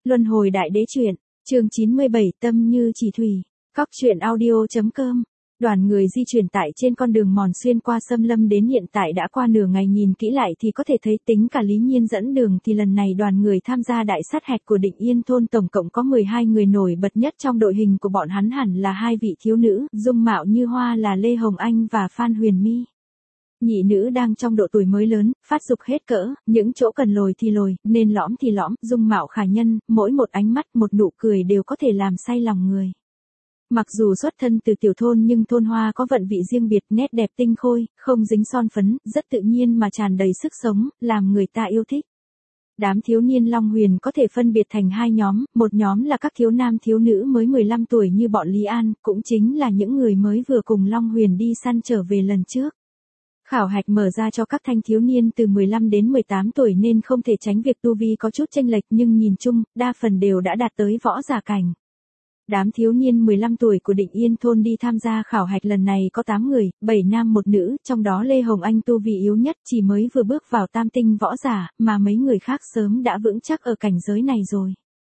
Luân hồi đại đế truyện, chương 97 tâm như chỉ thủy, Cóc truyện audio.com. Đoàn người di chuyển tại trên con đường mòn xuyên qua xâm lâm đến hiện tại đã qua nửa ngày, nhìn kỹ lại thì có thể thấy tính cả Lý Nhiên dẫn đường thì lần này đoàn người tham gia đại sát hạch của Định Yên thôn tổng cộng có 12 người, nổi bật nhất trong đội hình của bọn hắn hẳn là hai vị thiếu nữ, dung mạo như hoa là Lê Hồng Anh và Phan Huyền My. Nhị nữ đang trong độ tuổi mới lớn, phát dục hết cỡ, những chỗ cần lồi thì lồi, nên lõm thì lõm, dung mạo khả nhân, mỗi một ánh mắt, một nụ cười đều có thể làm say lòng người. Mặc dù xuất thân từ tiểu thôn nhưng thôn hoa có vận vị riêng biệt, nét đẹp tinh khôi, không dính son phấn, rất tự nhiên mà tràn đầy sức sống, làm người ta yêu thích. Đám thiếu niên Long Huyền có thể phân biệt thành hai nhóm, một nhóm là các thiếu nam thiếu nữ mới 15 tuổi như bọn Lý An, cũng chính là những người mới vừa cùng Long Huyền đi săn trở về lần trước. Khảo hạch mở ra cho các thanh thiếu niên từ 15 đến 18 tuổi nên không thể tránh việc tu vi có chút chênh lệch, nhưng nhìn chung, đa phần đều đã đạt tới võ giả cảnh. Đám thiếu niên 15 tuổi của Định Yên thôn đi tham gia khảo hạch lần này có 8 người, 7 nam 1 nữ, trong đó Lê Hồng Anh tu vi yếu nhất, chỉ mới vừa bước vào tam tinh võ giả, mà mấy người khác sớm đã vững chắc ở cảnh giới này rồi.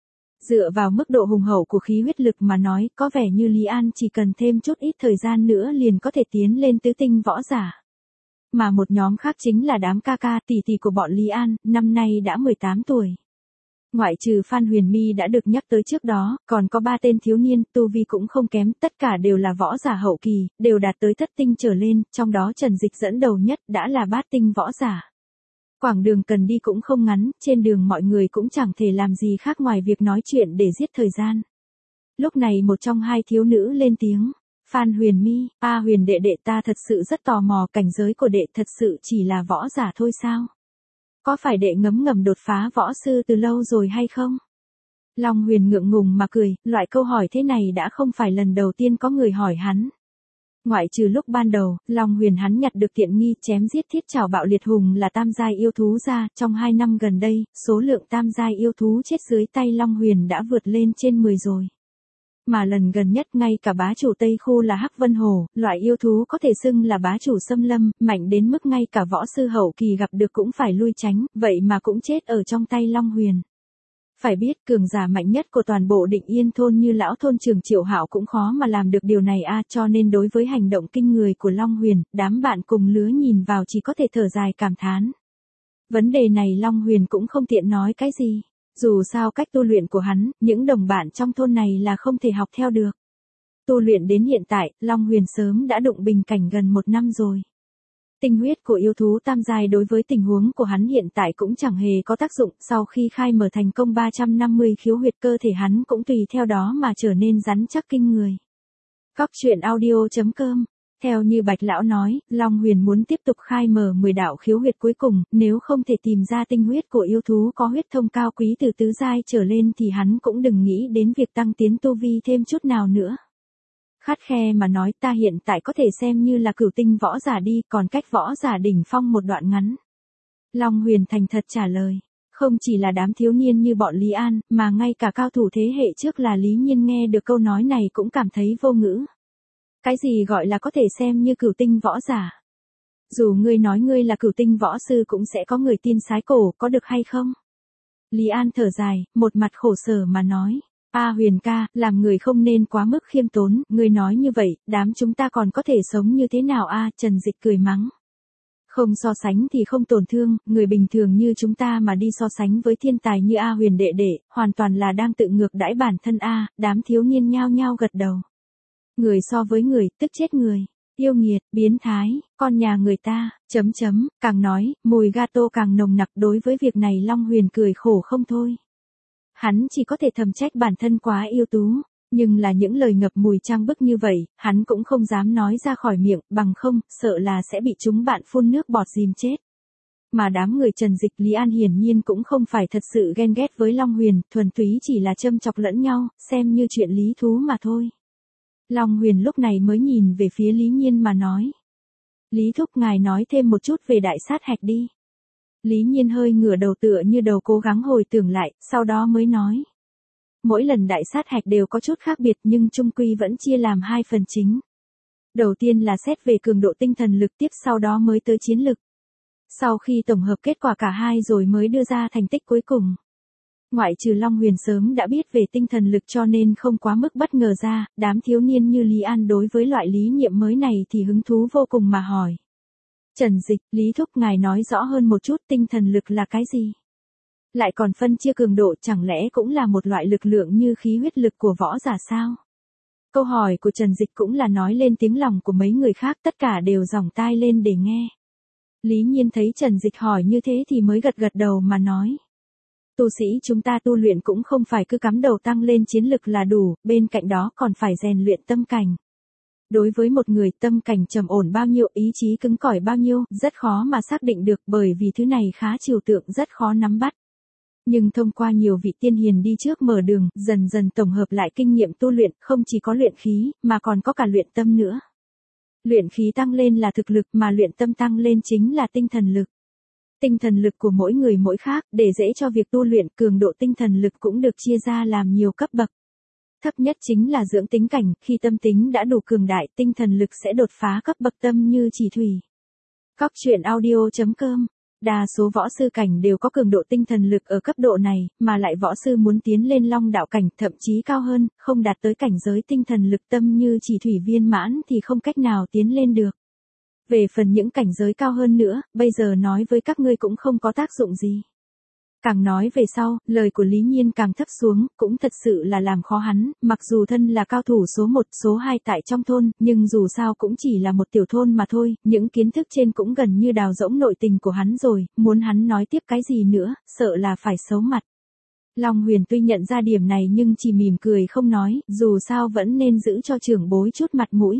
Dựa vào mức độ hùng hậu của khí huyết lực mà nói, có vẻ như Lý An chỉ cần thêm chút ít thời gian nữa liền có thể tiến lên tứ tinh võ giả. Mà một nhóm khác chính là đám ca ca tỷ tỷ của bọn Lý An, năm nay đã 18 tuổi. Ngoại trừ Phan Huyền My đã được nhắc tới trước đó, còn có 3 tên thiếu niên, tu vi cũng không kém, tất cả đều là võ giả hậu kỳ, đều đạt tới thất tinh trở lên, trong đó Trần Dịch dẫn đầu nhất, đã là bát tinh võ giả. Quãng đường cần đi cũng không ngắn, trên đường mọi người cũng chẳng thể làm gì khác ngoài việc nói chuyện để giết thời gian. Lúc này một trong hai thiếu nữ lên tiếng. Phan Huyền My, Huyền đệ đệ, ta thật sự rất tò mò, cảnh giới của đệ thật sự chỉ là võ giả thôi sao? Có phải đệ ngấm ngầm đột phá võ sư từ lâu rồi hay không? Long Huyền ngượng ngùng mà cười, loại câu hỏi thế này đã không phải lần đầu tiên có người hỏi hắn. Ngoại trừ lúc ban đầu, Long Huyền hắn nhặt được tiện nghi chém giết thiết trảo bạo liệt hùng là tam giai yêu thú ra, trong 2 năm gần đây, số lượng tam giai yêu thú chết dưới tay Long Huyền đã vượt lên trên 10 rồi. Mà lần gần nhất ngay cả bá chủ Tây Khu là Hắc Vân Hổ, loại yêu thú có thể xưng là bá chủ xâm lâm, mạnh đến mức ngay cả võ sư hậu kỳ gặp được cũng phải lui tránh, vậy mà cũng chết ở trong tay Long Huyền. Phải biết cường giả mạnh nhất của toàn bộ Định Yên thôn như lão thôn trưởng Triệu Hạo cũng khó mà làm được điều này cho nên đối với hành động kinh người của Long Huyền, đám bạn cùng lứa nhìn vào chỉ có thể thở dài cảm thán. Vấn đề này Long Huyền cũng không tiện nói cái gì. Dù sao cách tu luyện của hắn, những đồng bạn trong thôn này là không thể học theo được. Tu luyện đến hiện tại, Long Huyền sớm đã đụng bình cảnh gần 1 năm rồi. Tinh huyết của yêu thú tam giai đối với tình huống của hắn hiện tại cũng chẳng hề có tác dụng, sau khi khai mở thành công 350 khiếu huyệt cơ thể hắn cũng tùy theo đó mà trở nên rắn chắc kinh người. Cóc truyện audio.com. Theo như Bạch Lão nói, Long Huyền muốn tiếp tục khai mở 10 đạo khiếu huyệt cuối cùng, nếu không thể tìm ra tinh huyết của yêu thú có huyết thông cao quý từ tứ giai trở lên thì hắn cũng đừng nghĩ đến việc tăng tiến tu vi thêm chút nào nữa. Khắt khe mà nói, ta hiện tại có thể xem như là cửu tinh võ giả đi, còn cách võ giả đỉnh phong một đoạn ngắn. Long Huyền thành thật trả lời. Không chỉ là đám thiếu niên như bọn Lý An, mà ngay cả cao thủ thế hệ trước là Lý Nhiên nghe được câu nói này cũng cảm thấy vô ngữ. Cái gì gọi là có thể xem như cửu tinh võ giả? Dù ngươi nói ngươi là cửu tinh võ sư cũng sẽ có người tin sái cổ, có được hay không? Lý An thở dài, một mặt khổ sở mà nói. Huyền ca, làm người không nên quá mức khiêm tốn, ngươi nói như vậy, đám chúng ta còn có thể sống như thế nào Trần Dịch cười mắng. Không so sánh thì không tổn thương, người bình thường như chúng ta mà đi so sánh với thiên tài như Huyền đệ đệ, hoàn toàn là đang tự ngược đãi bản thân đám thiếu niên nhao nhao gật đầu. Người so với người, tức chết người. Yêu nghiệt, biến thái, con nhà người ta, càng nói, mùi gato càng nồng nặc. Đối với việc này Long Huyền cười khổ không thôi. Hắn chỉ có thể thầm trách bản thân quá yêu tú, nhưng là những lời ngập mùi trang bức như vậy, hắn cũng không dám nói ra khỏi miệng, bằng không, sợ là sẽ bị chúng bạn phun nước bọt dìm chết. Mà đám người Trần Dịch Lý An hiển nhiên cũng không phải thật sự ghen ghét với Long Huyền, thuần túy chỉ là châm chọc lẫn nhau, xem như chuyện lý thú mà thôi. Long Huyền lúc này mới nhìn về phía Lý Nhiên mà nói. Lý thúc, ngài nói thêm một chút về đại sát hạch đi. Lý Nhiên hơi ngửa đầu tựa như đầu cố gắng hồi tưởng lại, sau đó mới nói. Mỗi lần đại sát hạch đều có chút khác biệt nhưng chung quy vẫn chia làm 2 phần chính. Đầu tiên là xét về cường độ tinh thần lực, tiếp sau đó mới tới chiến lực. Sau khi tổng hợp kết quả cả hai rồi mới đưa ra thành tích cuối cùng. Ngoại trừ Long Huyền sớm đã biết về tinh thần lực cho nên không quá mức bất ngờ ra, đám thiếu niên như Lý An đối với loại lý niệm mới này thì hứng thú vô cùng mà hỏi. Trần Dịch, Lý Thúc ngài nói rõ hơn một chút tinh thần lực là cái gì? Lại còn phân chia cường độ chẳng lẽ cũng là một loại lực lượng như khí huyết lực của võ giả sao? Câu hỏi của Trần Dịch cũng là nói lên tiếng lòng của mấy người khác, tất cả đều dòng tai lên để nghe. Lý Nhiên thấy Trần Dịch hỏi như thế thì mới gật gật đầu mà nói. Tu sĩ chúng ta tu luyện cũng không phải cứ cắm đầu tăng lên chiến lực là đủ, bên cạnh đó còn phải rèn luyện tâm cảnh. Đối với một người tâm cảnh trầm ổn bao nhiêu, ý chí cứng cỏi bao nhiêu, rất khó mà xác định được bởi vì thứ này khá trừu tượng rất khó nắm bắt. Nhưng thông qua nhiều vị tiên hiền đi trước mở đường, dần dần tổng hợp lại kinh nghiệm tu luyện, không chỉ có luyện khí, mà còn có cả luyện tâm nữa. Luyện khí tăng lên là thực lực mà luyện tâm tăng lên chính là tinh thần lực. Tinh thần lực của mỗi người mỗi khác, để dễ cho việc tu luyện, cường độ tinh thần lực cũng được chia ra làm nhiều cấp bậc. Thấp nhất chính là dưỡng tính cảnh, khi tâm tính đã đủ cường đại, tinh thần lực sẽ đột phá cấp bậc tâm như chỉ thủy. Cóc truyện audio.com. Đa số võ sư cảnh đều có cường độ tinh thần lực ở cấp độ này, mà lại võ sư muốn tiến lên long đạo cảnh, thậm chí cao hơn, không đạt tới cảnh giới tinh thần lực tâm như chỉ thủy viên mãn thì không cách nào tiến lên được. Về phần những cảnh giới cao hơn nữa, bây giờ nói với các ngươi cũng không có tác dụng gì. Càng nói về sau, lời của Lý Nhiên càng thấp xuống, cũng thật sự là làm khó hắn, mặc dù thân là cao thủ số 1, số 2 tại trong thôn, nhưng dù sao cũng chỉ là một tiểu thôn mà thôi, những kiến thức trên cũng gần như đào rỗng nội tình của hắn rồi, muốn hắn nói tiếp cái gì nữa, sợ là phải xấu mặt. Long Huyền tuy nhận ra điểm này nhưng chỉ mỉm cười không nói, dù sao vẫn nên giữ cho trưởng bối chút mặt mũi.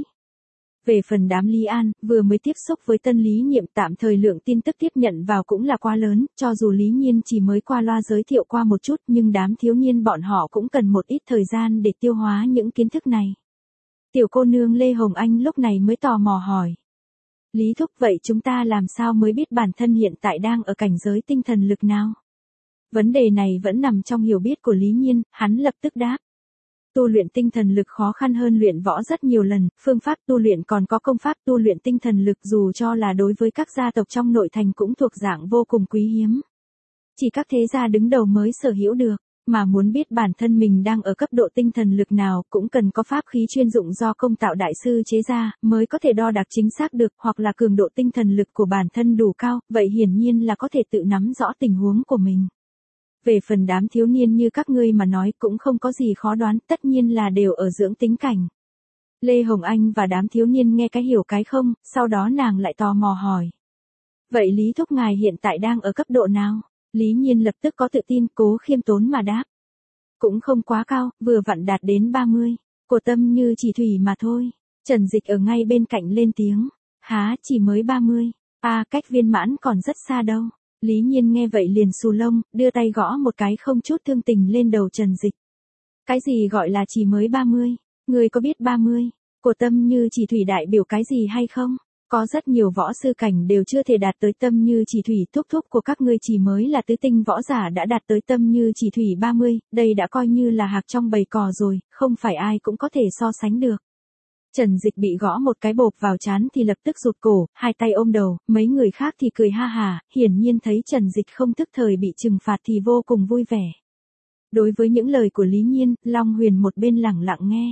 Về phần đám Lý An, vừa mới tiếp xúc với tân lý nhiệm tạm thời lượng tin tức tiếp nhận vào cũng là quá lớn, cho dù Lý Nhiên chỉ mới qua loa giới thiệu qua một chút nhưng đám thiếu niên bọn họ cũng cần một ít thời gian để tiêu hóa những kiến thức này. Tiểu cô nương Lê Hồng Anh lúc này mới tò mò hỏi. Lý Thúc vậy chúng ta làm sao mới biết bản thân hiện tại đang ở cảnh giới tinh thần lực nào? Vấn đề này vẫn nằm trong hiểu biết của Lý Nhiên, hắn lập tức đáp. Tu luyện tinh thần lực khó khăn hơn luyện võ rất nhiều lần, phương pháp tu luyện còn có công pháp tu luyện tinh thần lực dù cho là đối với các gia tộc trong nội thành cũng thuộc dạng vô cùng quý hiếm. Chỉ các thế gia đứng đầu mới sở hữu được, mà muốn biết bản thân mình đang ở cấp độ tinh thần lực nào cũng cần có pháp khí chuyên dụng do công tạo đại sư chế ra, mới có thể đo đạc chính xác được, hoặc là cường độ tinh thần lực của bản thân đủ cao, vậy hiển nhiên là có thể tự nắm rõ tình huống của mình. Về phần đám thiếu niên như các ngươi mà nói cũng không có gì khó đoán, tất nhiên là đều ở dưỡng tính cảnh. Lê Hồng Anh và đám thiếu niên nghe cái hiểu cái không, sau đó nàng lại tò mò hỏi. Vậy Lý Thúc ngài hiện tại đang ở cấp độ nào? Lý Nhiên lập tức có tự tin, cố khiêm tốn mà đáp. Cũng không quá cao, vừa vặn đạt đến 30, của tâm như chỉ thủy mà thôi. Trần Dịch ở ngay bên cạnh lên tiếng. Há, chỉ mới 30, cách viên mãn còn rất xa đâu. Lý Nhiên nghe vậy liền xù lông, đưa tay gõ một cái không chút thương tình lên đầu Trần Dịch. Cái gì gọi là chỉ mới 30? Ngươi có biết 30, của tâm như chỉ thủy đại biểu cái gì hay không? Có rất nhiều võ sư cảnh đều chưa thể đạt tới tâm như chỉ thủy, thúc thúc của các ngươi chỉ mới là tứ tinh võ giả đã đạt tới tâm như chỉ thủy 30, đây đã coi như là hạc trong bầy cò rồi, không phải ai cũng có thể so sánh được. Trần Dịch bị gõ một cái bộp vào trán thì lập tức rụt cổ, hai tay ôm đầu, mấy người khác thì cười ha hả, hiển nhiên thấy Trần Dịch không tức thời bị trừng phạt thì vô cùng vui vẻ. Đối với những lời của Lý Nhiên, Long Huyền một bên lẳng lặng nghe.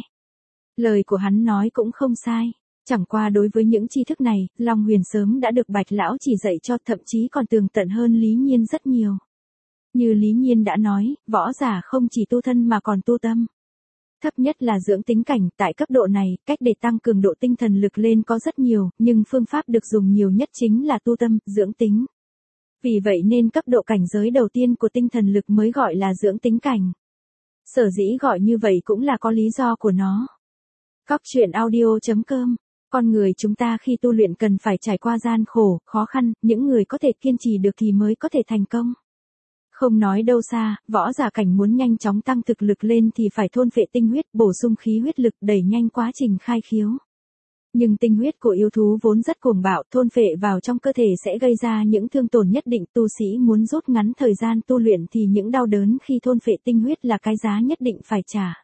Lời của hắn nói cũng không sai, chẳng qua đối với những tri thức này, Long Huyền sớm đã được Bạch Lão chỉ dạy cho, thậm chí còn tường tận hơn Lý Nhiên rất nhiều. Như Lý Nhiên đã nói, võ giả không chỉ tu thân mà còn tu tâm. Thấp nhất là dưỡng tính cảnh, tại cấp độ này, cách để tăng cường độ tinh thần lực lên có rất nhiều, nhưng phương pháp được dùng nhiều nhất chính là tu tâm, dưỡng tính. Vì vậy nên cấp độ cảnh giới đầu tiên của tinh thần lực mới gọi là dưỡng tính cảnh. Sở dĩ gọi như vậy cũng là có lý do của nó. Cóc truyện audio.com. Con người chúng ta khi tu luyện cần phải trải qua gian khổ, khó khăn, những người có thể kiên trì được thì mới có thể thành công. Không nói đâu xa, võ giả cảnh muốn nhanh chóng tăng thực lực lên thì phải thôn phệ tinh huyết, bổ sung khí huyết lực, đẩy nhanh quá trình khai khiếu. Nhưng tinh huyết của yêu thú vốn rất cuồng bạo, thôn phệ vào trong cơ thể sẽ gây ra những thương tổn nhất định, tu sĩ muốn rút ngắn thời gian tu luyện thì những đau đớn khi thôn phệ tinh huyết là cái giá nhất định phải trả.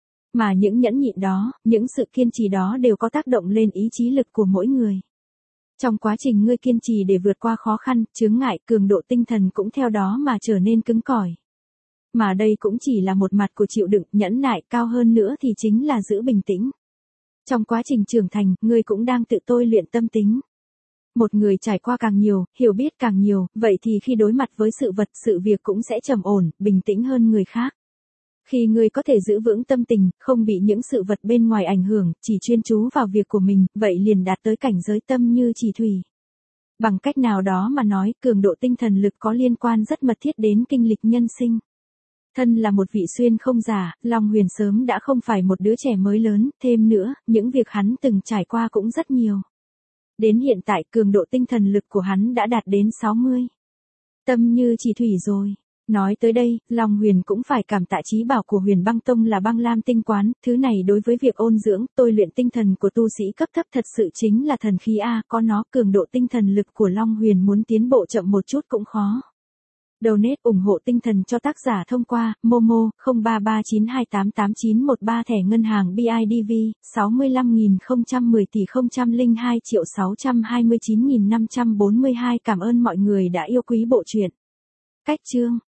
Mà những nhẫn nhịn đó, những sự kiên trì đó đều có tác động lên ý chí lực của mỗi người. Trong quá trình ngươi kiên trì để vượt qua khó khăn, chướng ngại, cường độ tinh thần cũng theo đó mà trở nên cứng cỏi. Mà đây cũng chỉ là một mặt của chịu đựng, nhẫn nại, cao hơn nữa thì chính là giữ bình tĩnh. Trong quá trình trưởng thành, ngươi cũng đang tự tôi luyện tâm tính. Một người trải qua càng nhiều, hiểu biết càng nhiều, vậy thì khi đối mặt với sự vật, sự việc cũng sẽ trầm ổn, bình tĩnh hơn người khác. Khi ngươi có thể giữ vững tâm tình, không bị những sự vật bên ngoài ảnh hưởng, chỉ chuyên chú vào việc của mình, vậy liền đạt tới cảnh giới tâm như chỉ thủy. Bằng cách nào đó mà nói, cường độ tinh thần lực có liên quan rất mật thiết đến kinh lịch nhân sinh. Thân là một vị xuyên không giả, Long Huyền sớm đã không phải một đứa trẻ mới lớn, thêm nữa, những việc hắn từng trải qua cũng rất nhiều. Đến hiện tại cường độ tinh thần lực của hắn đã đạt đến 60. Tâm như chỉ thủy rồi. Nói tới đây, Long Huyền cũng phải cảm tạ trí bảo của Huyền Băng Tông là Băng Lam Tinh Quán, thứ này đối với việc ôn dưỡng, tôi luyện tinh thần của tu sĩ cấp thấp thật sự chính là thần khí A, có nó cường độ tinh thần lực của Long Huyền muốn tiến bộ chậm một chút cũng khó. Donate ủng hộ tinh thần cho tác giả thông qua Momo 0339288913 thẻ ngân hàng BIDV 65010 tỷ 002.629.542. Cảm ơn mọi người đã yêu quý bộ truyện. Cách chương